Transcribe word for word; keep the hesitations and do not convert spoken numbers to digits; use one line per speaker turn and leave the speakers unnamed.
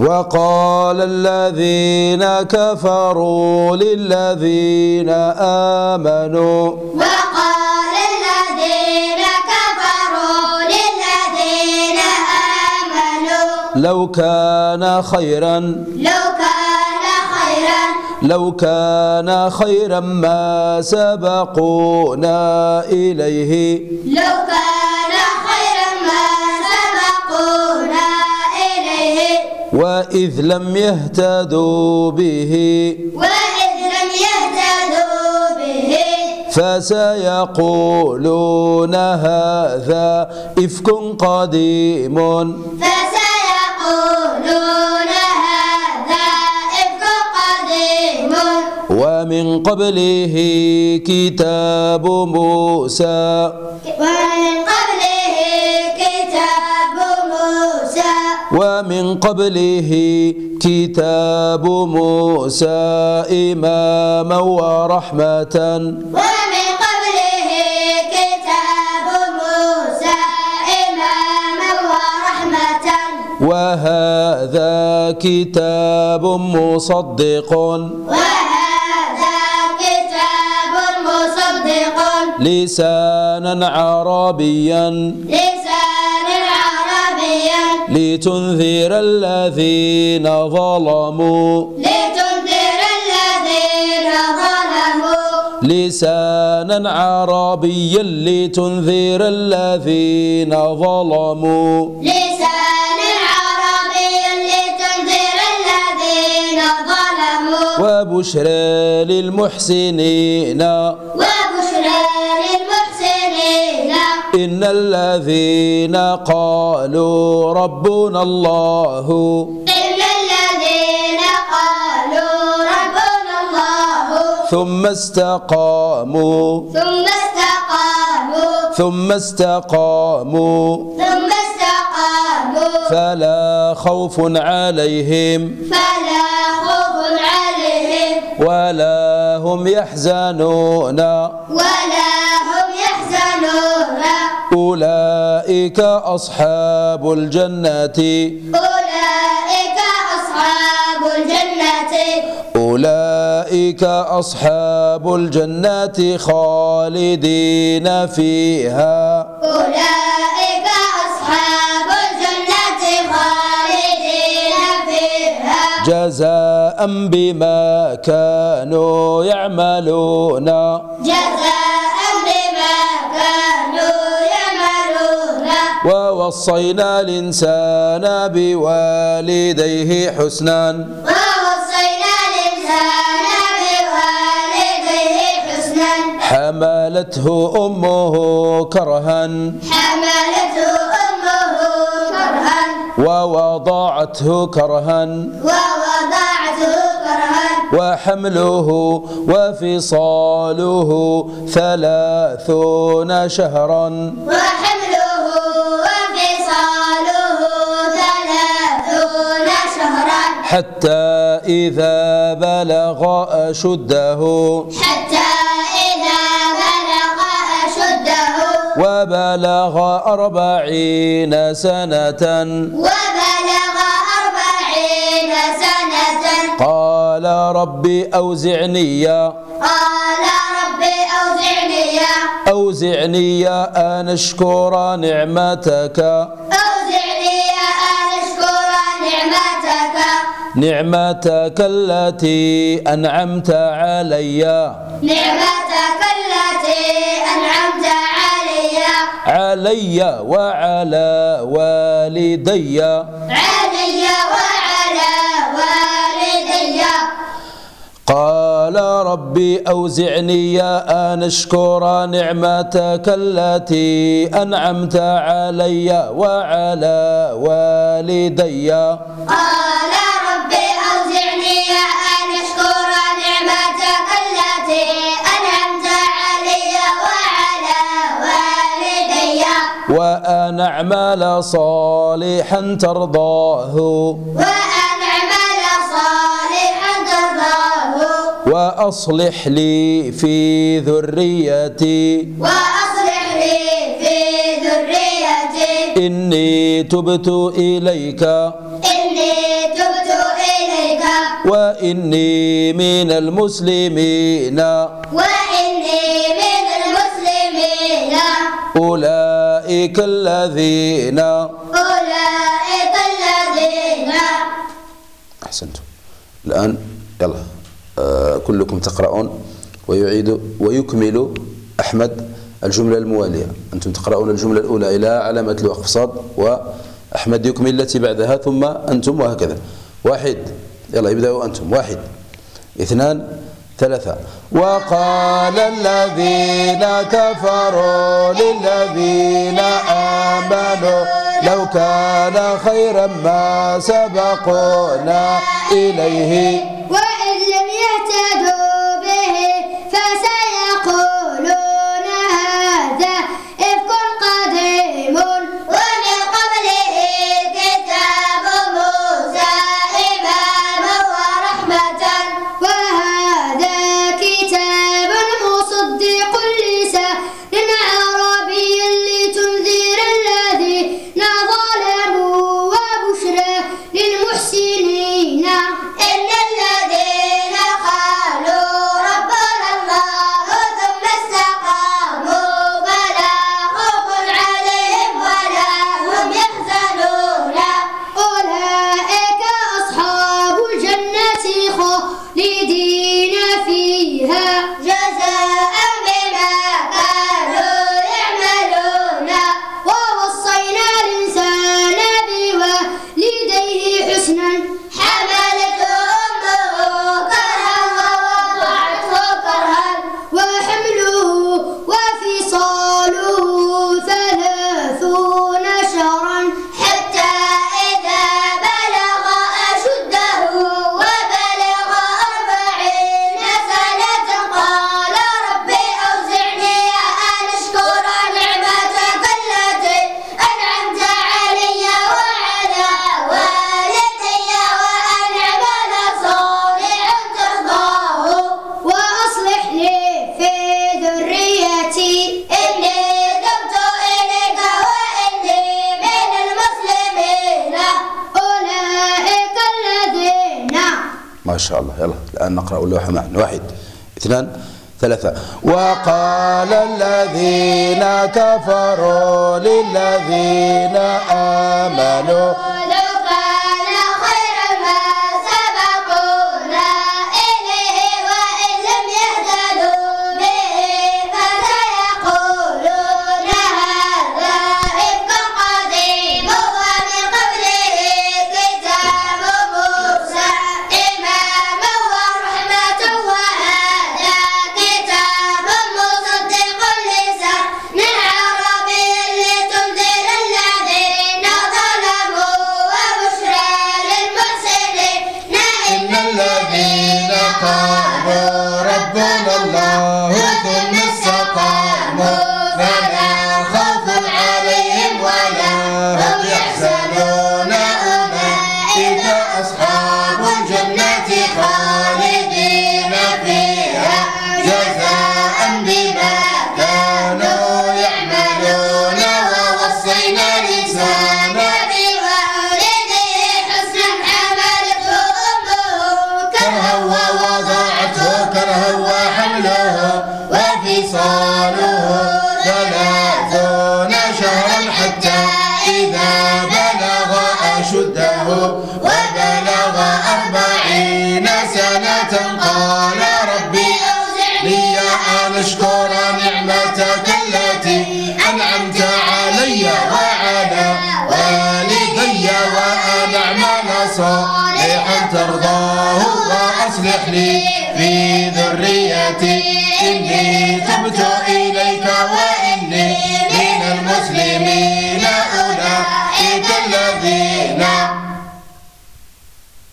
وقال الذين كفروا للذين آمنوا
وقال الذين كفروا للذين آمنوا
لو كان خيرا
لو كان خيرا
لو كان خيرا ما سبقونا إليه
لو كان خيرا ما سبقونا إليه
وإذ لم يهتدوا به
وإذ لم يهتدوا به
فسيقولون هذا إفك قديم
فسيقولون هذا إفك قديم
ومن قبله كتاب موسى
ومن قبله كتاب موسى
ومن قبله كتاب موسى إماما ورحمة
ومن قبله كتاب موسى إماما ورحمة
وهذا كتاب مصدق
وهذا كتاب مصدق
لسانا عربيا
لسانا عربيا
لتنذر الذين ظلموا
لتنذر الذين ظلموا
لسانا عربيا لتنذر الذين ظلموا
لسانا عربيا لتنذر الذين ظلموا
وبشرى للمحسنين
وبشرى للمحسنين
إن الذين قالوا ربنا الله
إن الذين قالوا ربنا الله
ثم استقاموا
ثم استقاموا
ثم استقاموا
ثم استقاموا
فلا خوف عليهم
فلا خوف عليهم
ولا هم يحزنون
ولا هم يحزنون
أولئك أصحاب الجنة
أولئك أصحاب الجنة
أولئك أصحاب الجنة خالدين فيها
أولئك أصحاب الجنة خالدين فيها
جزاء بما كانوا يعملون
جزاء بما كانوا يعملون
ووصينا الإنسان بوالديه حسنا
ووصينا الإنسان بوالديه حسنا
حملته أمه كرها
حملته أمه كرها
ووضعته كرها
ووضعته كرها
وحمله وفصاله ثلاثون شهرا
وحمله وفصاله ثلاثون شهرا
حتى إذا بلغ أشده
حتى إذا بلغ أشده
وبلغ أربعين سنة
وبلغ أربعين سنة
قال رب أوزعني
قال رب أوزعني
أوزعني أن أشكر نعمتك
أوزعني أن أشكر نعمتك
نعمتك التي أنعمت علي
نعمتك التي أنعمت علي
علي وعلى والدي
علي وعلى والدي
قال ربي أوزعني أن أشكر نعمتك التي أنعمت علي وعلى والدي
قال رب أوزعني أن أشكر نعمتك التي أنعمت علي وعلى والدي
وأن أعمل صالحا ترضاه
وأن أعمل صالحا ترضاه
وأصلح لي في ذريتي
وأصلح لي في ذريتي
إني تبت إليك
إني تبت
وإني من المسلمين
وإني من المسلمين
أولئك الذين
أولئك الذين.
أحسنتم. الآن يلا آه كلكم تقرؤون ويعيد ويكمل أحمد الجملة الموالية. أنتم تقرؤون الجملة الأولى إلى علامة الوقف صاد، وأحمد يكمل التي بعدها، ثم أنتم، وهكذا. واحد، يلا يبدأوا أنتم. واحد، اثنان، ثلاثة. وقال الذين كفروا للذين آمنوا لو كان خيرا ما سبقونا إليه
وإن لم يهتدوا به فسيقولون هذا إفك قديم ومن قبله كتاب موسى إماما ورحمة وهذا كتاب مصدق لسان عربي لتنذر الذين ظلموا وبشرى للمحسنين. إن الذين قالوا ربنا الله ثم استقاموا فلا خوف عليهم ولا هم يحزنون أولئك أصحاب الجنة خالدين فيها جزاء بما كانوا يعملون. ووصينا الإنسان بوالديه حسنا حملته أمه كرها ووضعته كرها وحمله وفصاله ثلاثون شهرا حتى إذا بلغ أشده وبلغ أربعين سنة قال ربي أوزعني أن أشكر نعمتك التي أنعمت علي وعلى والدي وأن أعمل صالحا ترضاه وأصلح لي في ذريتي إني تبت إليك وإني من المسلمين أولئك الذين.
ما شاء الله. يلا الآن نقرأ اللوحة معا. واحد، اثنان، ثلاثة. وقال الذين كفروا للذين آمنوا
لو كان خيرا ما سبقونا إليه وإن لم يهتدوا به فسيقولون هذا إفك قديم ومن قبله كتاب موسى إماما ورحمة وهذا كتاب مصدق لسان عربي لتنذر الذين ظلموا وبشرى للمحسنين.
إن الذين قالوا ربنا الله ثم استقاموا فلا خوف عليهم ولا هم يحزنون أولئك أصحاب الجنة خالدين فيها جزاء بما كانوا يعملون. ووصينا الإنسان
بوالده حسنا حملته أمه
كرها ووضعته كرها وحمله وفصاله ثلاثون شهرا حتى إذا بلغ أشده وبلغ أربعين سنة قال ربي أوزعني أن أشكر نعمتك التي أنعمت علي وعلى والدي وأن أعمل صالحا ترضاه وأصلح لي في ذريتي إني تبت إليك وإني من المسلمين.